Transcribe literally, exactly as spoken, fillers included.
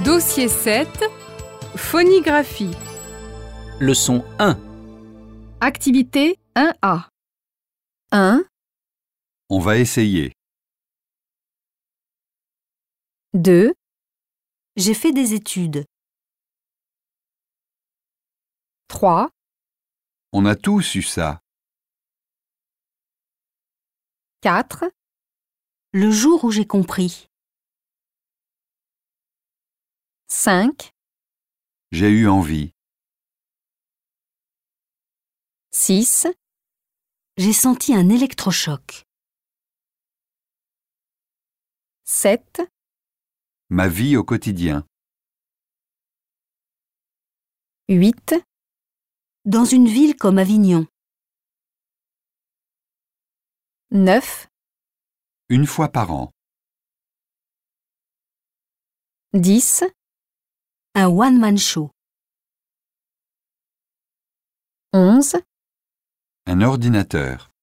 Dossier sept, phonigraphie. Leçon un. Activité un A. un, On va essayer. deux. J'ai fait des études. trois, On a tous eu ça. quatre, Le jour où j'ai compris. cinq, J'ai eu envie. six, J'ai senti un électrochoc. sept, Ma vie au quotidien. huit, Dans une ville comme Avignon. neuf, Une fois par an. dix, Un one-man show. onze, Un ordinateur.